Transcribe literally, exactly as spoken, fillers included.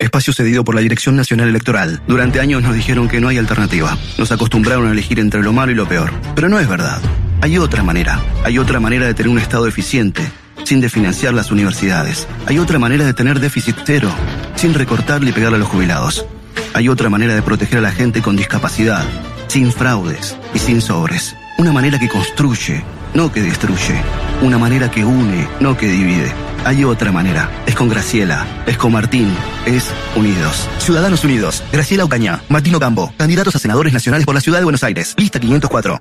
espacio cedido por la Dirección Nacional Electoral. Durante años nos dijeron que no hay alternativa. Nos acostumbraron a elegir entre lo malo y lo peor. Pero no es verdad. Hay otra manera. Hay otra manera de tener un Estado eficiente, sin desfinanciar las universidades. Hay otra manera de tener déficit cero, sin recortarle y pegarle a los jubilados. Hay otra manera de proteger a la gente con discapacidad, sin fraudes y sin sobres. Una manera que construye, no que destruye. Una manera que une, no que divide. Hay otra manera. Es con Graciela, es con Martín, es Unidos. Ciudadanos Unidos. Graciela Ocaña, Martín Ocampo, candidatos a senadores nacionales por la Ciudad de Buenos Aires. Lista quinientos cuatro.